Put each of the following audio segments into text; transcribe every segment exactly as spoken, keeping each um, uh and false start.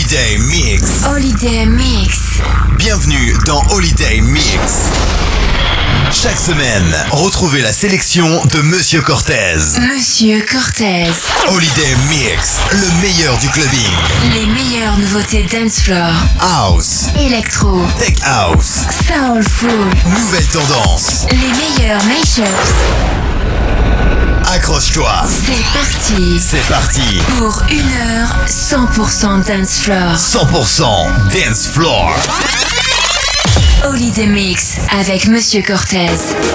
Holiday Mix. Holiday Mix. Bienvenue dans Holiday Mix. Chaque semaine, retrouvez la sélection de Monsieur Cortez. Monsieur Cortez. Holiday Mix, le meilleur du clubbing. Les meilleures nouveautés dance floor. House. Electro. Tech house. Soulful. Nouvelles tendances. Les meilleurs mashups. Accroche-toi. C'est parti. C'est parti. Pour une heure, cent pour cent dance floor. cent pour cent dance floor. Holiday Mix avec Monsieur Cortez.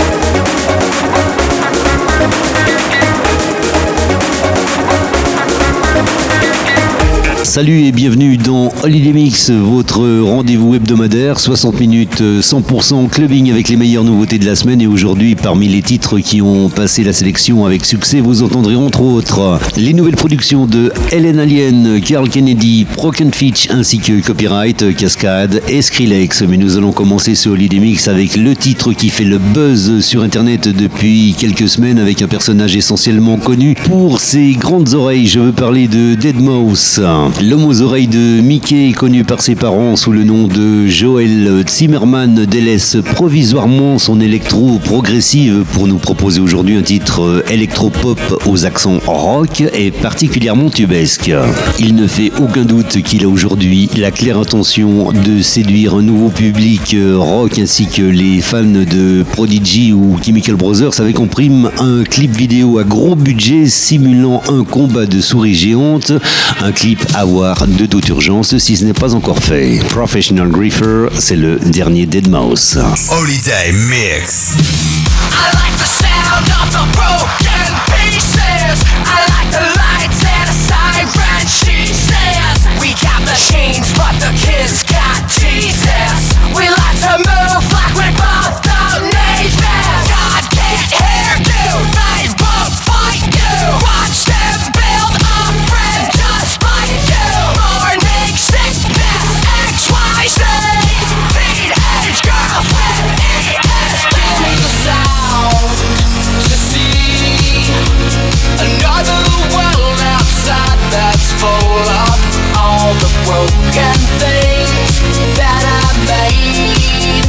Salut et bienvenue dans Holiday Mix, votre rendez-vous hebdomadaire, soixante minutes cent pour cent clubbing avec les meilleures nouveautés de la semaine. Et aujourd'hui, parmi les titres qui ont passé la sélection avec succès, vous entendrez entre autres les nouvelles productions de Helen Alien, Carl Kennedy, Broken Fitch ainsi que Copyright, Cascade et Skrillex. Mais nous allons commencer ce Holiday Mix avec le titre qui fait le buzz sur internet depuis quelques semaines avec un personnage essentiellement connu pour ses grandes oreilles. Je veux parler de deadmau cinq. L'homme aux oreilles de Mickey, connu par ses parents sous le nom de Joel Zimmerman, délaisse provisoirement son électro progressive pour nous proposer aujourd'hui un titre électro-pop aux accents rock et particulièrement tubesque. Il ne fait aucun doute qu'il a aujourd'hui la claire intention de séduire un nouveau public rock ainsi que les fans de Prodigy ou Chemical Brothers avec en prime un clip vidéo à gros budget simulant un combat de souris géantes, un clip à voir de toute urgence si ce n'est pas encore fait. Professional Griefer, c'est le dernier deadmau cinq. Holiday Mix. I like the sound of the broken pieces. I like the lights and a siren, she says. We got machines, but the kids got Jesus. We like to move like we both don't need this. God can't hear you, they won't fight you. Watch them build a friend just like you. Morning sickness, X Y Z. Teenage girlfriend, E S P. Give me the sound to see another world outside that's full of all the broken things that I made.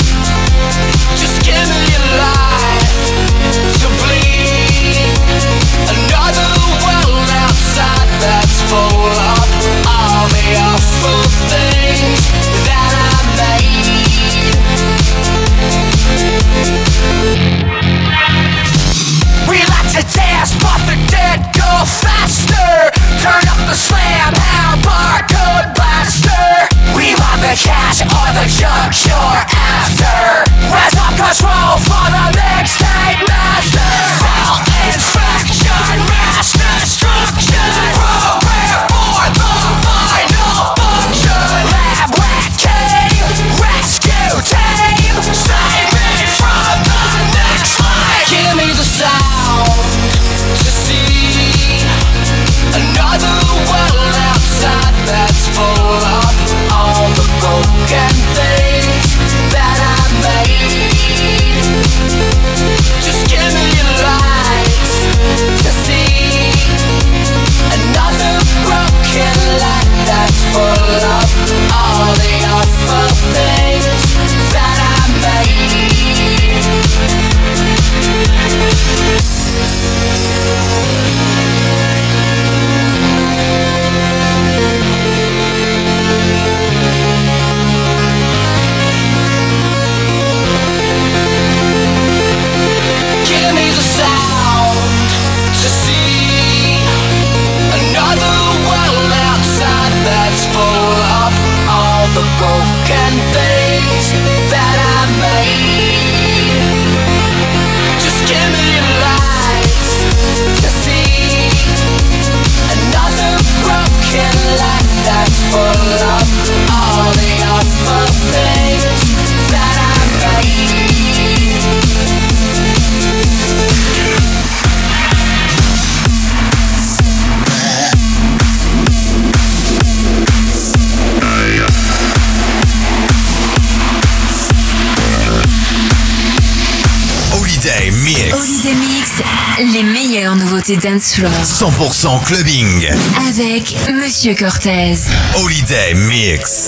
Just give me a life to bleed. Another world outside that's full of all the awful things that I made. We like to dance, but the dead go faster. Turn up the slam, our barcode blaster. We want the cash or the junk you're after. Where's up control for the mixtape master? Cell infection, mass destruction. Program for the final function. Lab rat king, rescue team. Save me from the next line. Give me the sound to see another world outside that's full of all the broken things that I made. Just give me lights to see another broken light that's full of all the awful things that I made. Give me the sound to see another world outside that's full of all the broken things that I made. Just give me lights to see another broken light that's full of all the awful things that I made. Holiday Mix. Holiday Mix les meilleures nouveautés dance floor. cent pour cent clubbing. Avec Monsieur Cortez. Holiday Mix.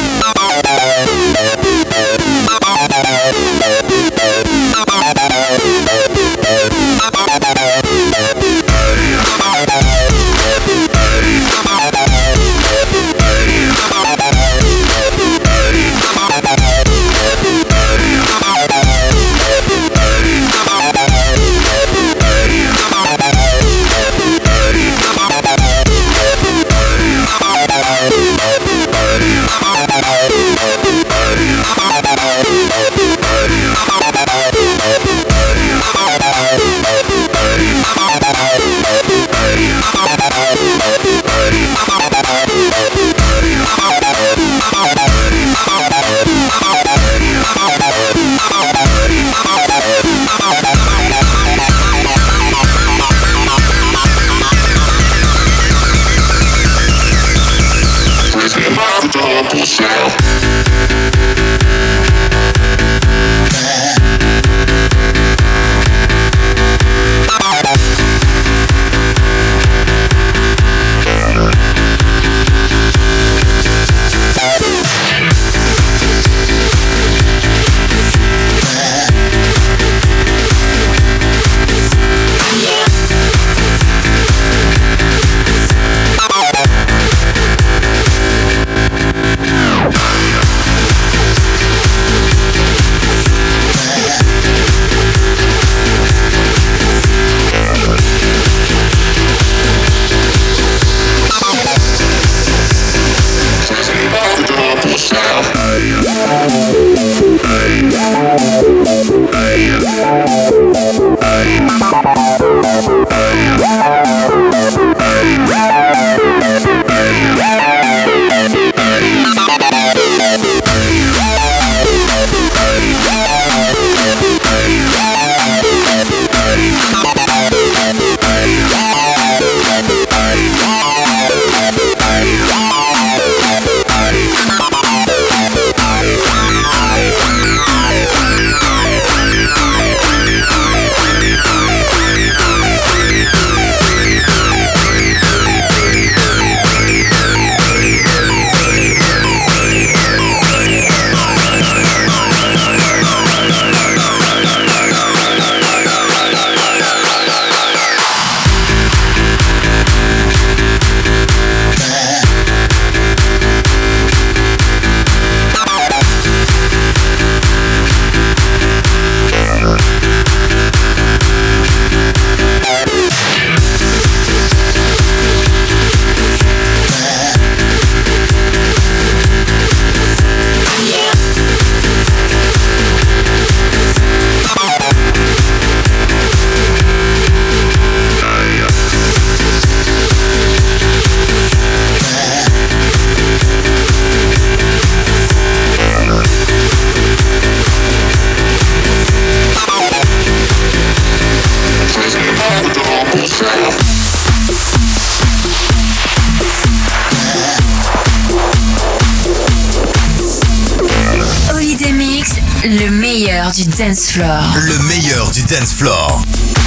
Le meilleur du dance floor. Le meilleur du dance floor.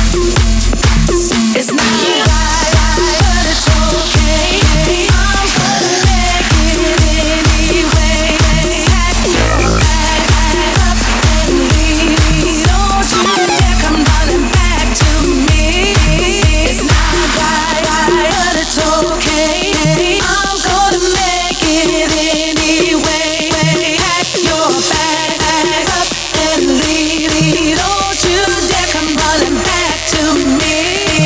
It's not right, but it's okay. I'm gonna make it anyway. Pack your bag up and leave. Don't you dare come running back to me. It's not right, but it's okay. I'm gonna make it anyway. Pack your bag up and leave. Don't you dare come running back to me.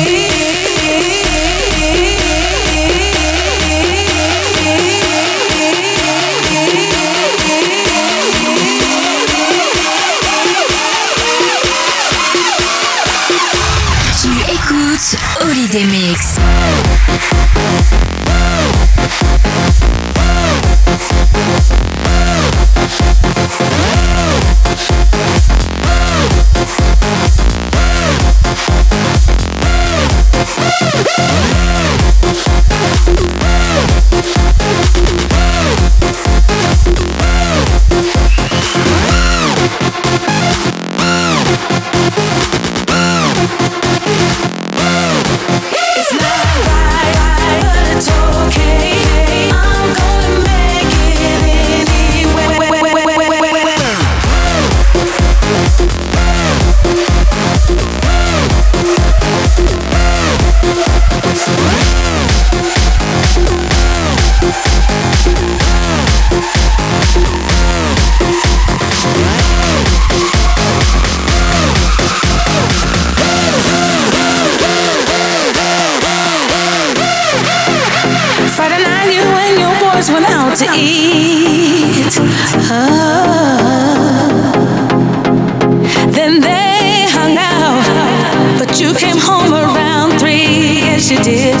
Tu écoutes Holiday Mix. boys went out to eat. Oh. Then they hung out, but you came home around three. Yes, you did.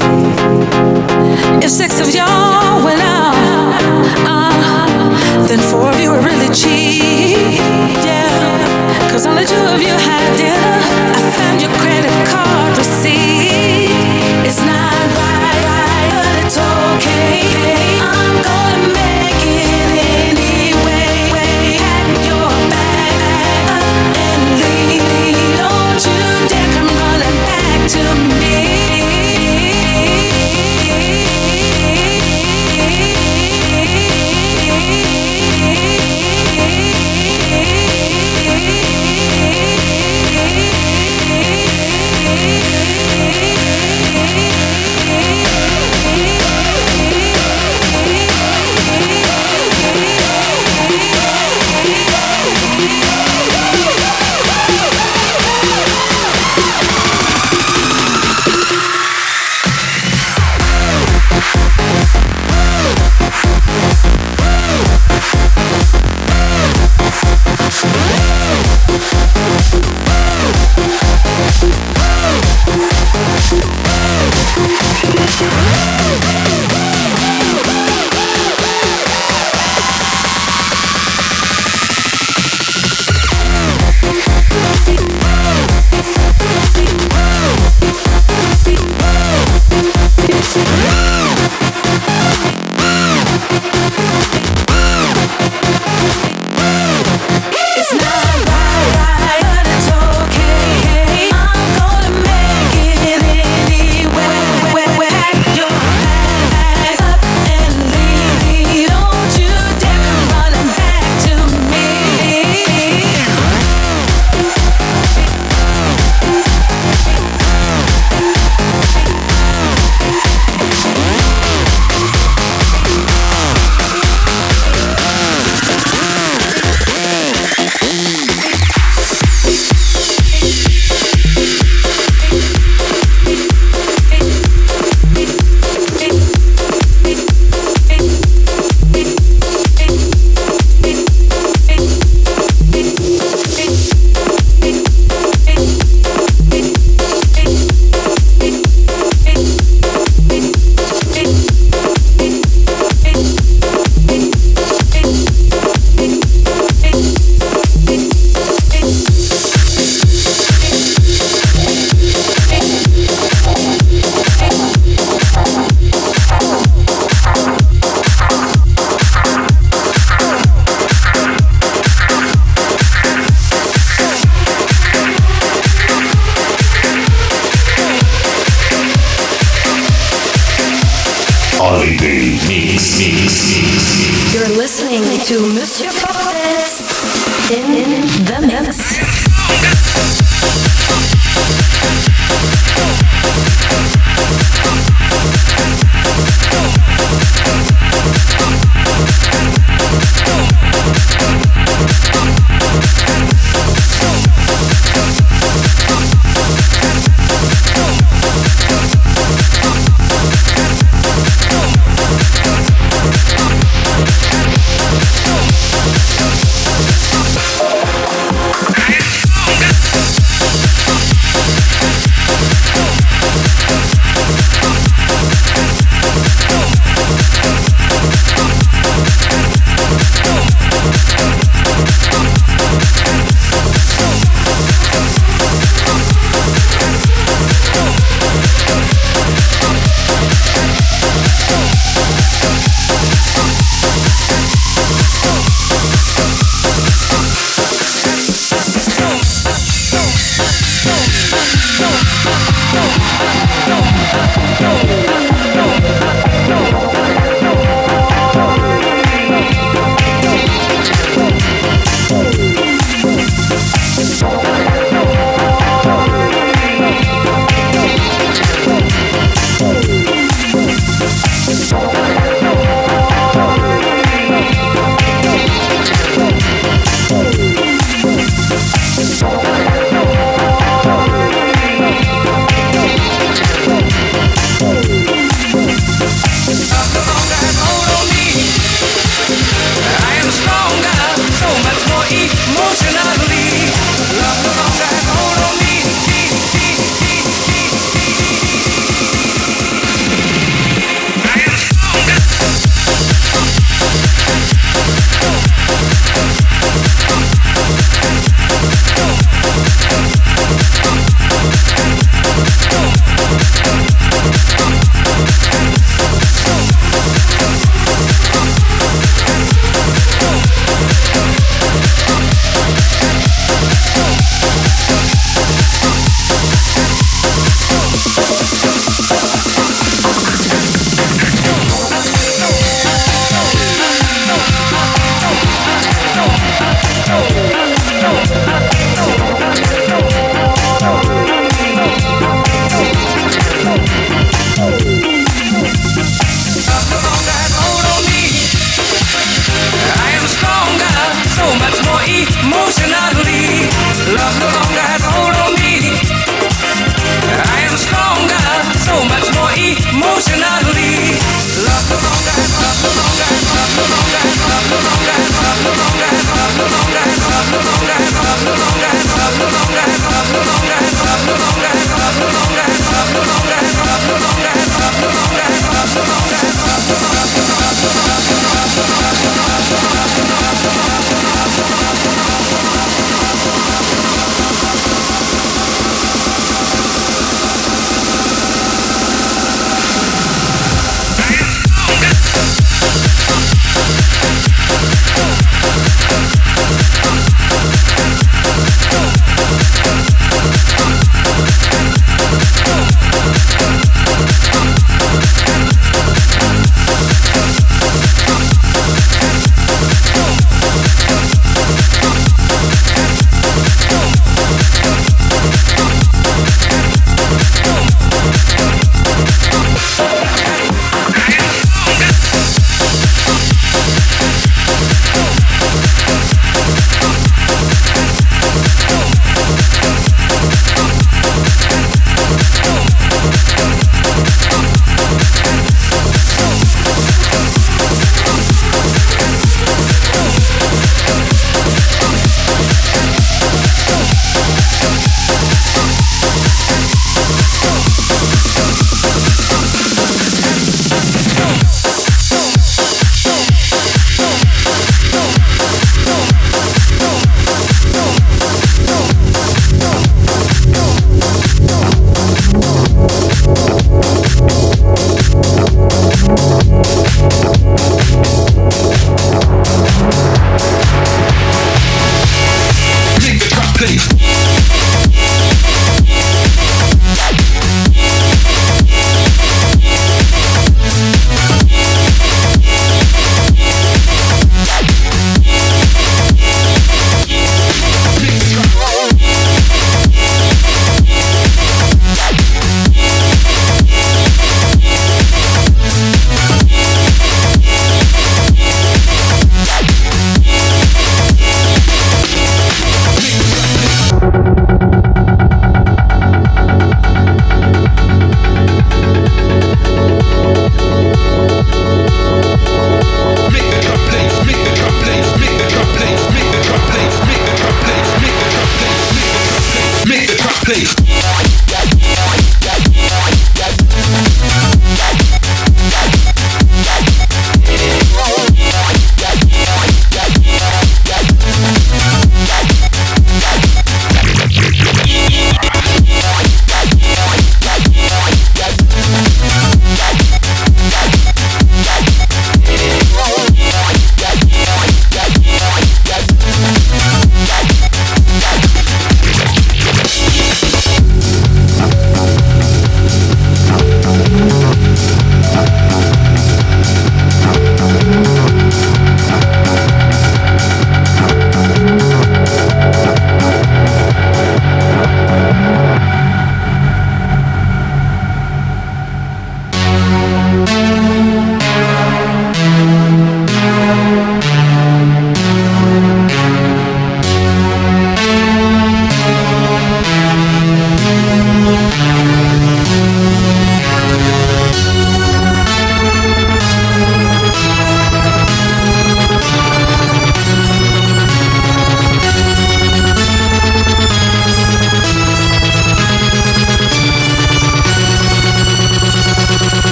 If six of y'all went out, uh, then four of you were really cheap. Yeah, cause only two of you had dinner. I found your credit card receipt. It's not right, right, but it's okay. I'm gonna make it anyway. Pack your bag up and leave. Don't you dare come running back to me. To Monsieur Cortez in the mix.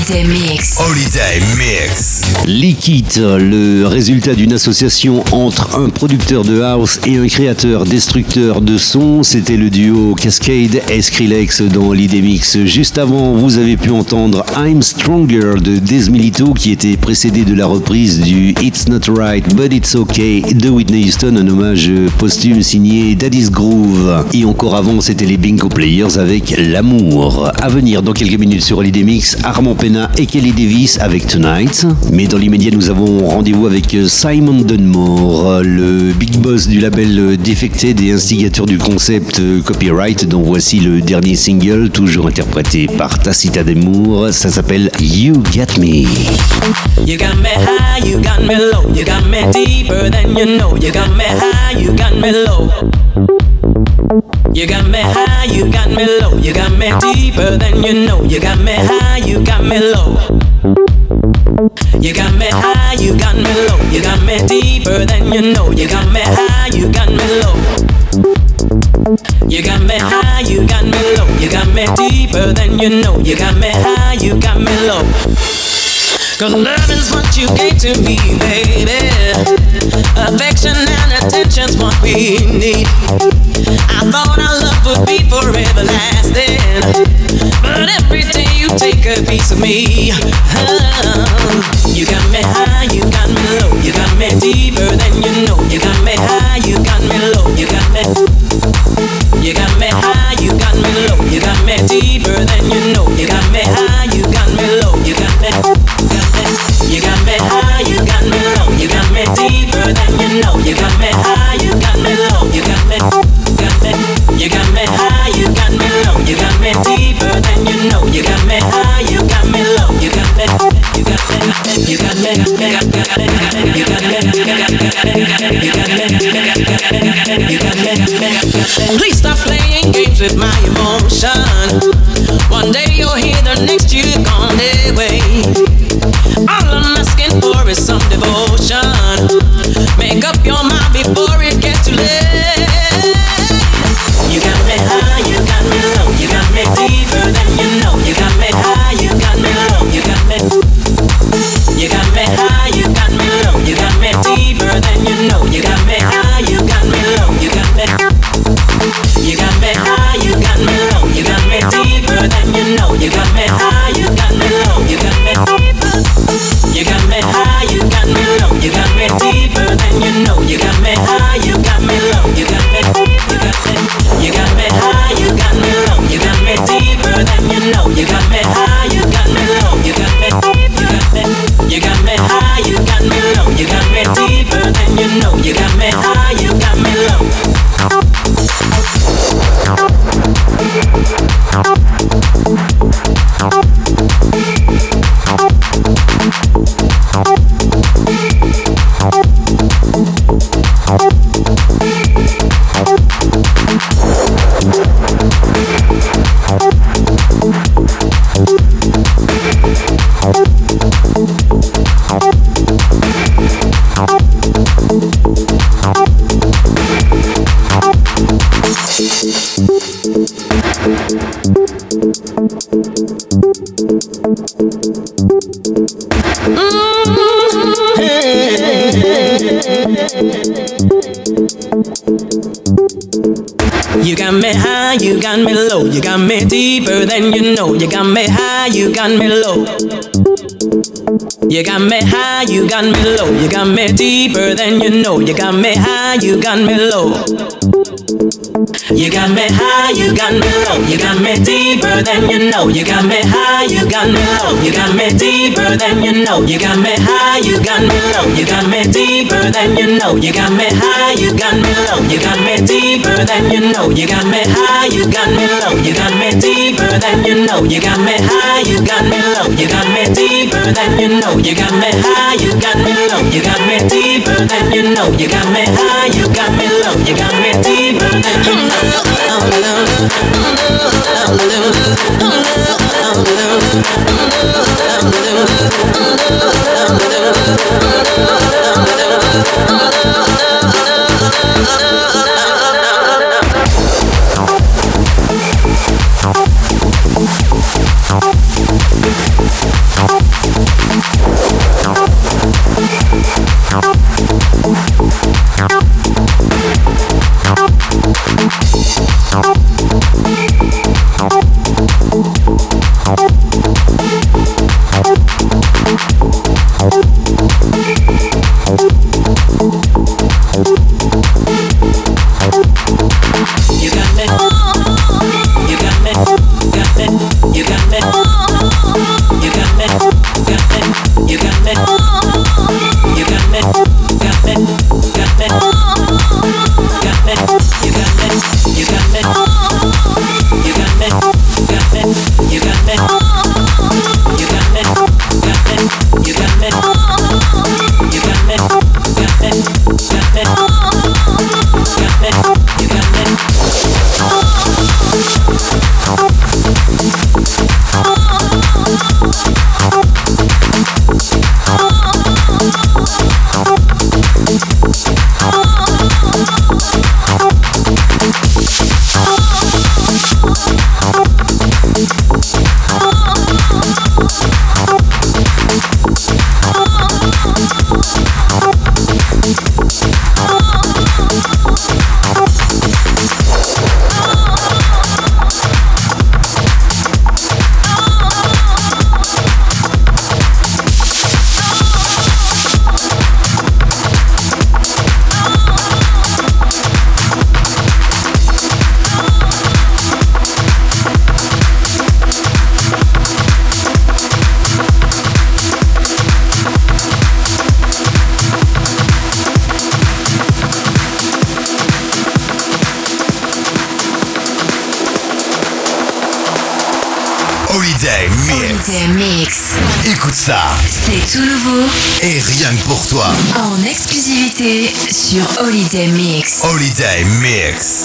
Holiday Mix. Holiday Mix. Liquid, le résultat d'une association entre un producteur de house et un créateur destructeur de son, c'était le duo Cascade et Skrillex dans Holiday Mix. Juste avant, vous avez pu entendre I'm Stronger de Dez Milito qui était précédé de la reprise du It's Not Right But It's Okay de Whitney Houston, un hommage posthume signé Daddy's Groove. Et encore avant, c'était les Bingo Players avec L'amour. À venir dans quelques minutes sur Holiday Mix, Armand Pena et Kelly Davis avec Tonight. Mais dans l'immédiat, nous avons rendez-vous avec Simon Dunmore, le big boss du label Defected et instigateur du concept Copyright, dont voici le dernier single, toujours interprété par Tacita Demour. Ça s'appelle You Get Me. You got me high, you got me low, you got me deeper than you know. You got me high, you got me low. You got me high, you got me low, you got me deeper than you know. You got me high, you got me low. You got me high, you got me low, you got me deeper than you know. You got me high, you got me low. You got me high, you got me low, you got me deeper than you know. You got me high, you got me low. Cause love is what you gave to me, baby. Affection and attention's what we need. I thought our love would be forever lasting, but every day you take a piece of me. Oh. You got me high, you got me low, you got me deeper than you know. You got me high, you got me low, you got me. You got me high, you got me low, you got me deeper than you know. You got me high, you got me low, you got me. You got me high, you got me low, you got me deeper than you know. You got me high, you got me low, you got me, got me. You got me high, you got me low, you got me deeper than you know. You got me high, you got me low, you got me, you got me, you got me, you got me, you got me, you got me, you got me. Please stop playing games with my emotion. One day you're here, the next you're gone away. All I'm asking for is some devotion. Make up your mind before it gets too late. You got me high, you got me low, you got me deeper than you know. You got me high, you got me low, you got me. You got me high, you got me low, you got me deeper than you know. You got me high, you got me low, you got me. You got me high, you got me low, you got me deeper than you know. You got me high, you got me low, you got me. You got me high, you got me low, you got me deeper than you know. You got me high, you got me low, you got me. You got me, you got me high, you got me low, you got me deeper than you know. You got me high, you got me low, you got me. You got me, you got me high, you got me low, you got me deeper than you know. You got me high, you got me low. You got me high, you got me low, you got me deeper than you know. You got me high, you got me low. You got me high, you got me low, you got me deeper than you know. You got me high, you got me low. You got me high, you got me low, you got me deeper than you know. You got me high, you got me low, you got me deeper than you know. You got me high, you got me low, you got me deeper than you know. You got me high, you got me low, you got me deeper than you know. You got me high, you got me low, you got me deeper than you know. You got me high, you got me low, you got me deeper than you know. You got me high, you got me low, you got me deeper than you know. You got me high, you got me low, you got me deeper than you know. Holiday Mix. Holiday Mix. Écoute ça. C'est tout nouveau. Et rien que pour toi. En exclusivité sur Holiday Mix. Holiday Mix.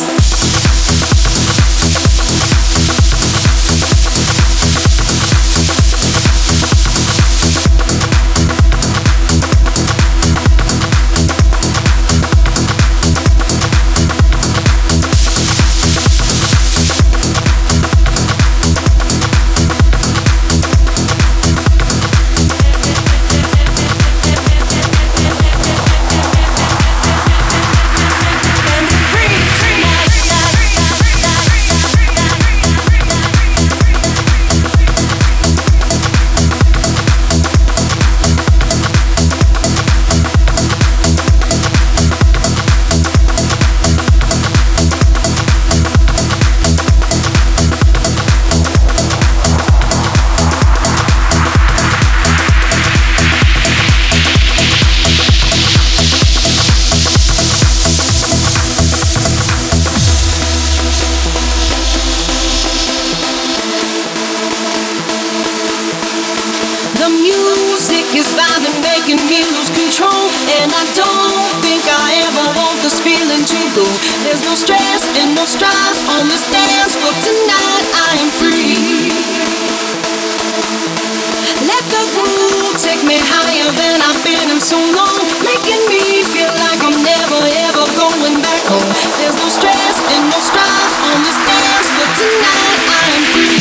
There's no stress and no strife on this dance floor tonight. I am free. Let the groove take me higher than I've been in so long, making me feel like I'm never ever going back home. There's no stress and no strife on this dance floor tonight. I am free.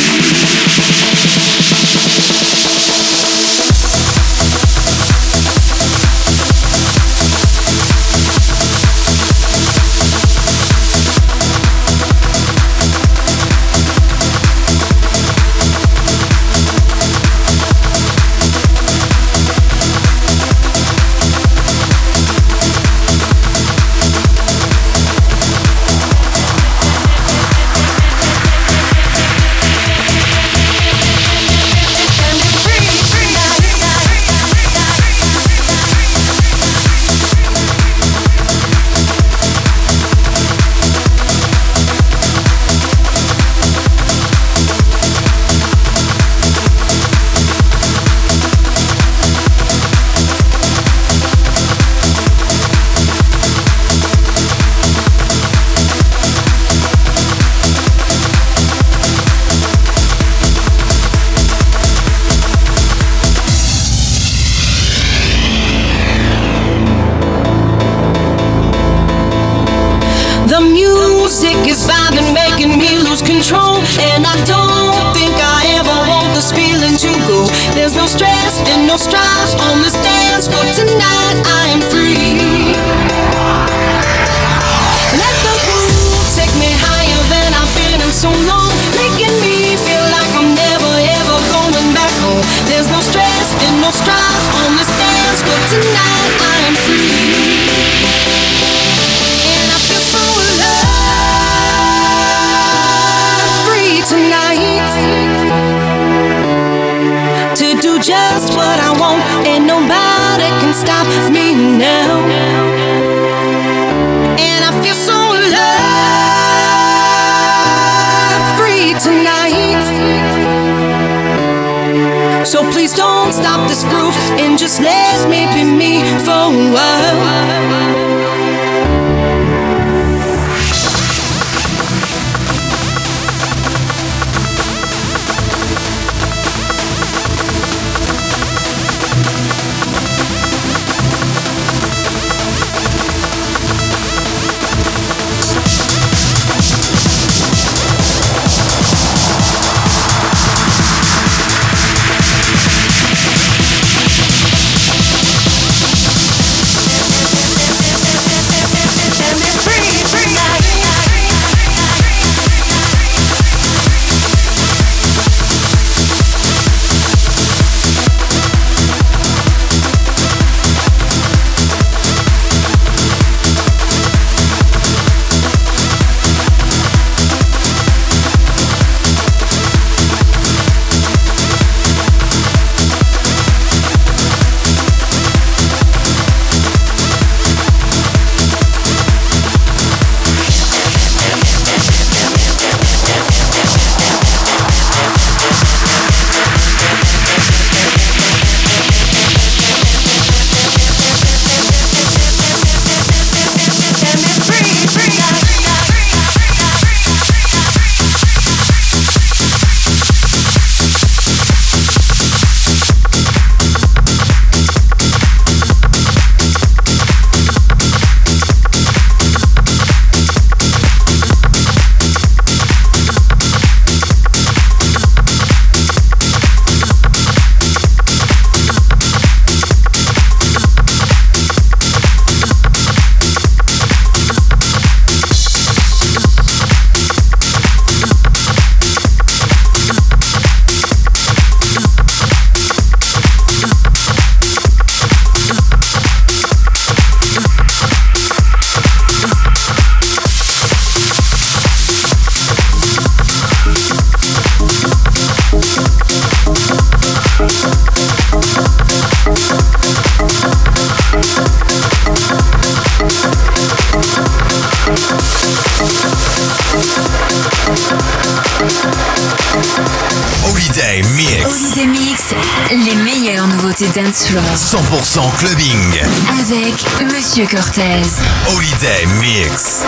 Holiday Mix. Holiday Mix, les meilleures nouveautés dance floor. cent pour cent clubbing. Avec Monsieur Cortez. Holiday Mix.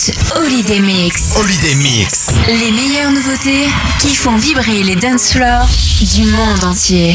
écoutes Holiday Mix. Holiday Mix. Les meilleures nouveautés qui font vibrer les dance floors du monde entier.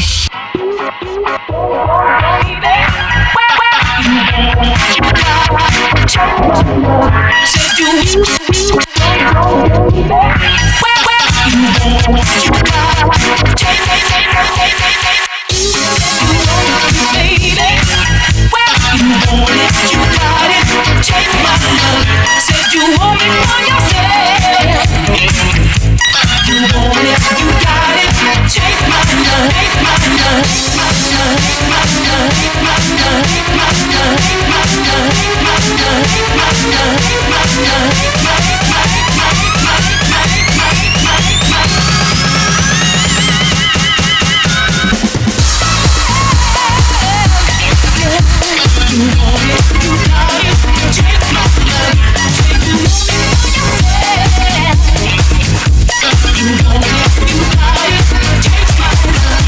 Said you want it for yourself. You want it, you got it. Take my love, take my love, my love, my love, my love, my love, my love, my love, my love, my love, you want it, you got it. Take my love, take you want it for yourself. You want it, you got it. Take my love.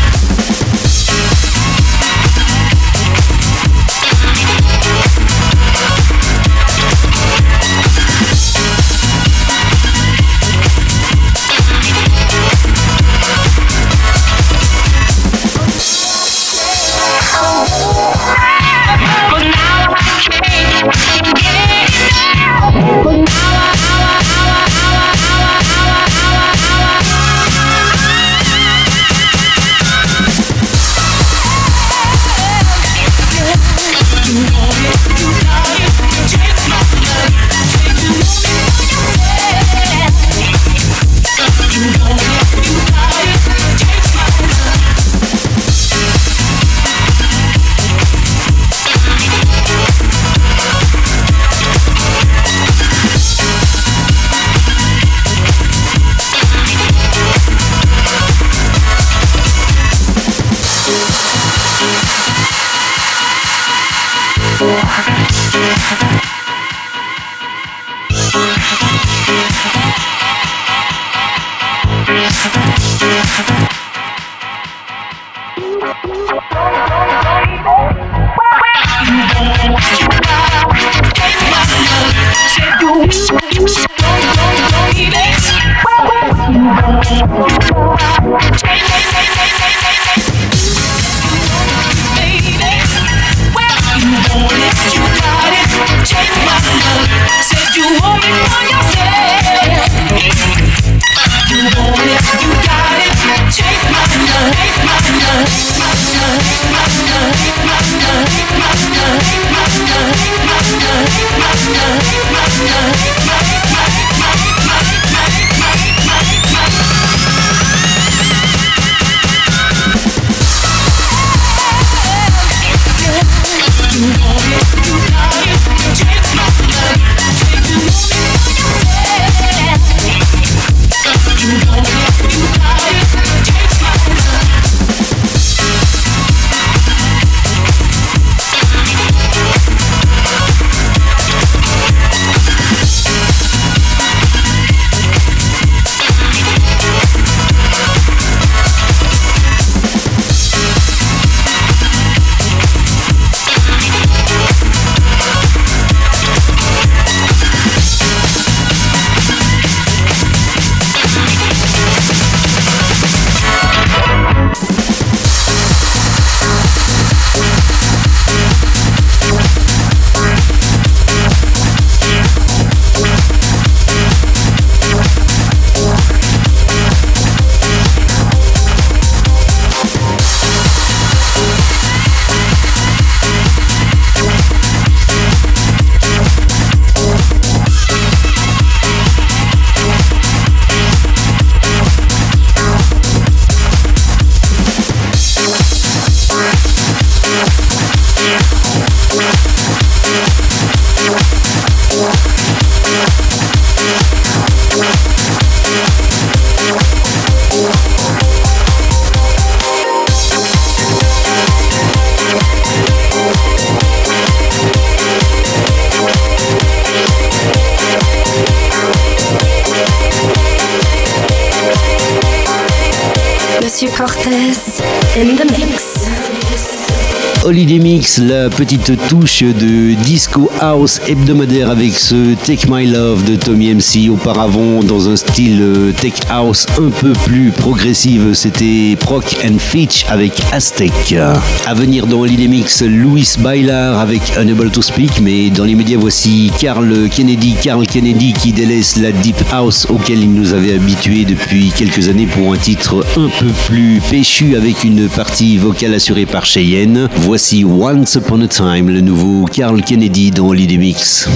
Monsieur Cortez in the mix. Holiday Mix, la petite touche de disco house hebdomadaire avec ce Take My Love de Tommy M C. Auparavant, dans un style tech house un peu plus progressive, c'était Proc and Fitch avec Aztec. À venir dans Holiday Mix, Louis Bailar avec Unable to Speak, mais dans les médias, voici Carl Kennedy. Carl Kennedy qui délaisse la deep house auquel il nous avait habitués depuis quelques années pour un titre un peu plus péchu avec une partie vocale assurée par Cheyenne. Voici Once Upon a Time, le nouveau Carl Kennedy dans Holiday Mix.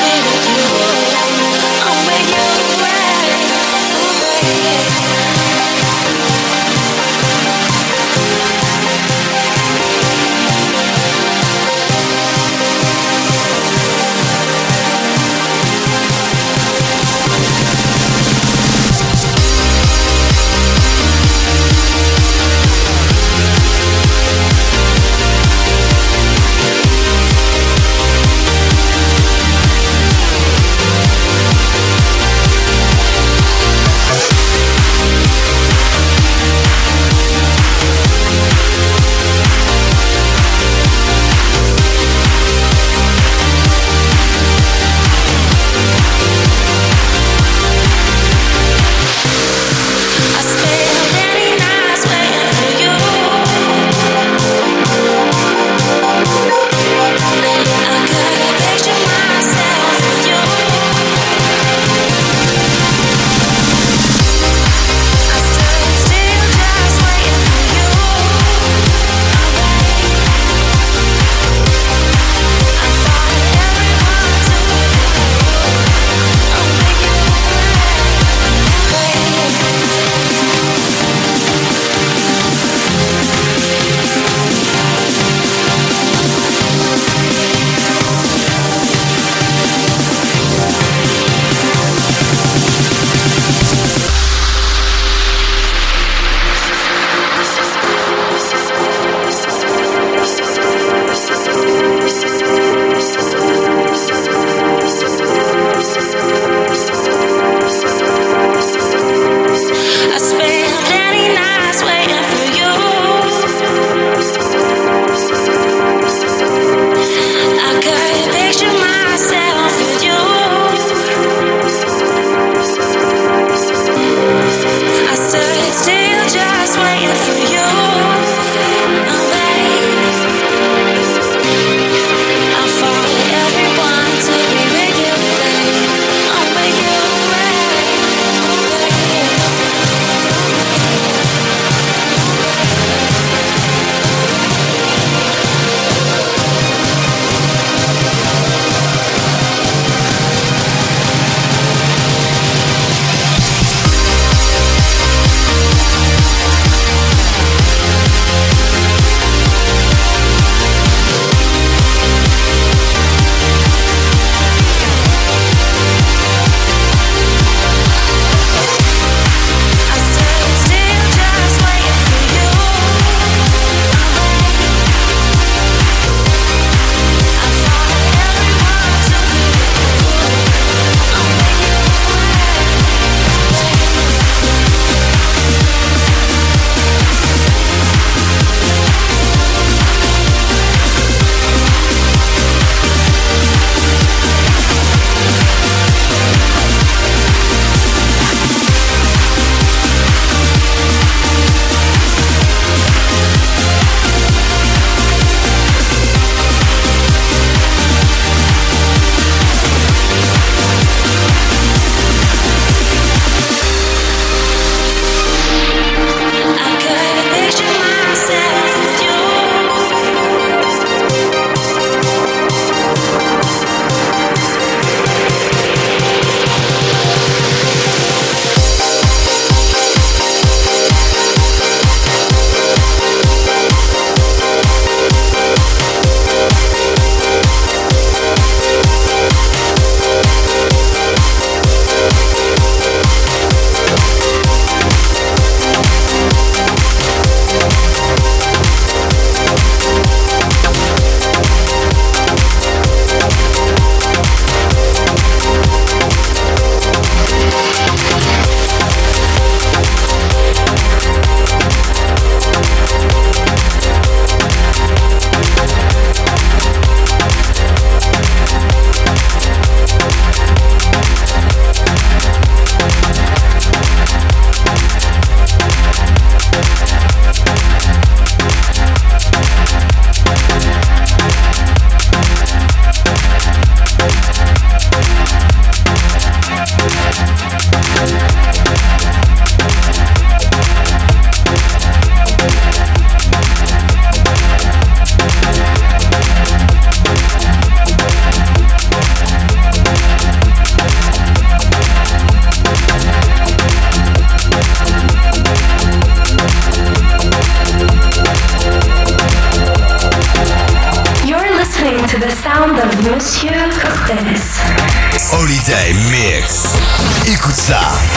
Yeah. to the sound of Monsieur Cortez. Holiday Mix. Écoute ça.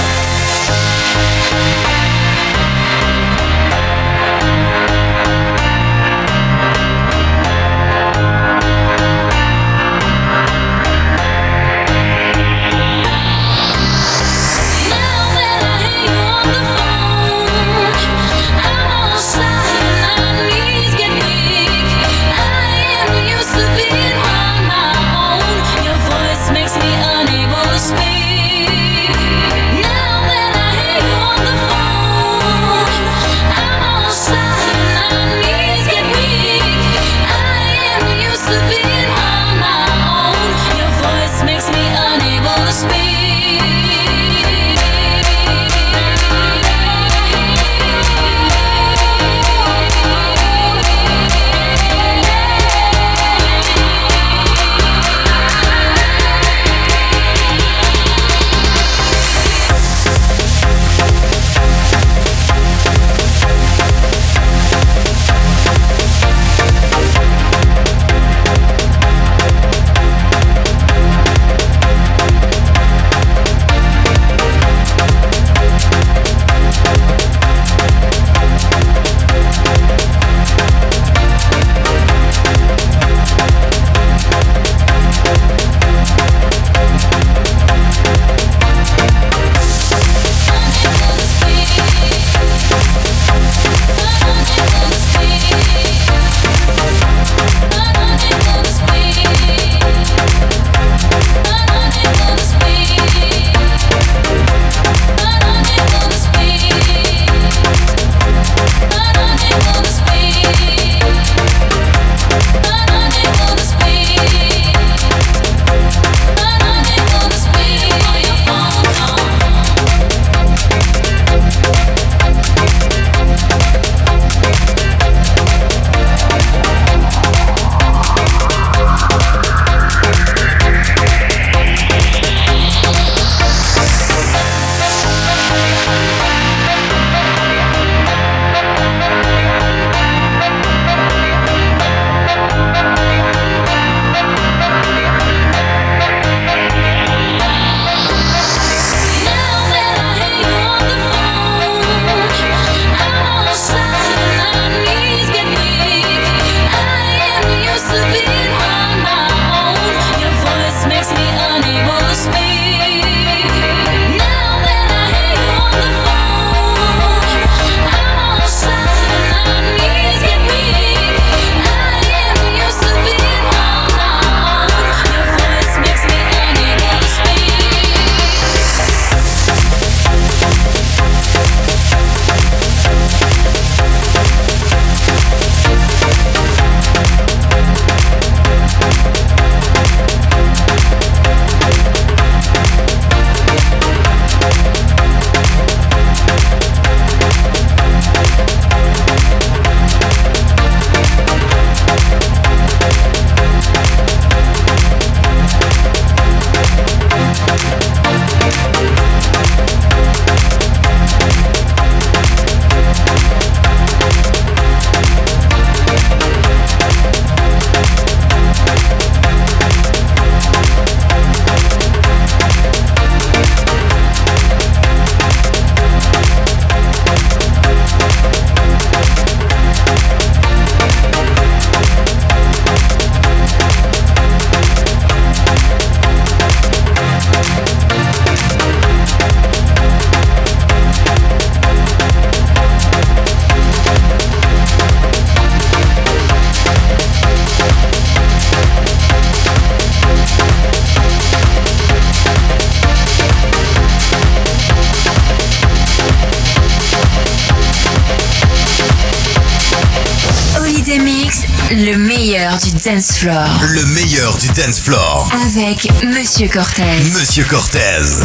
Le meilleur du dance floor. Le meilleur du dance floor. Avec Monsieur Cortez. Monsieur Cortez.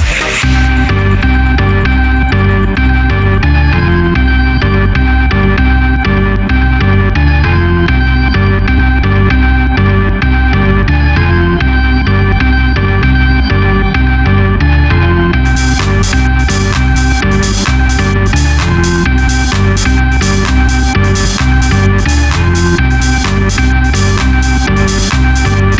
We'll be right back.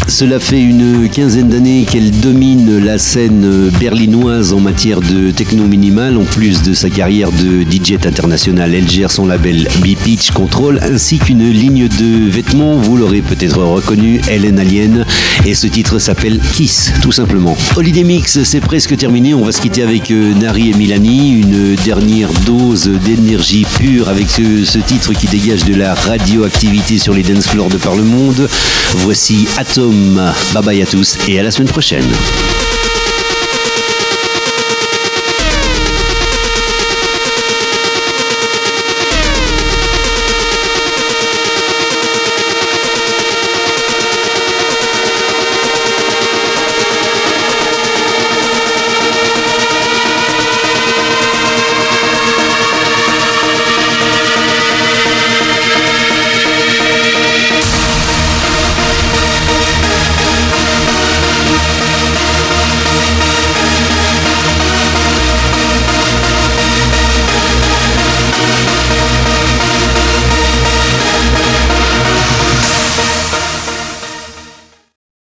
Cela fait une quinzaine d'années qu'elle domine la scène berlinoise en matière de techno minimal. En plus de sa carrière de D J international, elle gère son label B-Pitch Control ainsi qu'une ligne de vêtements. Vous l'aurez peut-être reconnu, Helen Alien. Et ce titre s'appelle Kiss, tout simplement. Holiday Mix, c'est presque terminé. On va se quitter avec Nari et Milani. Une dernière dose d'énergie pure avec ce, ce titre qui dégage de la radioactivité sur les dance floors de par le monde. Voici Atom. Bye bye à tous et à la semaine prochaine.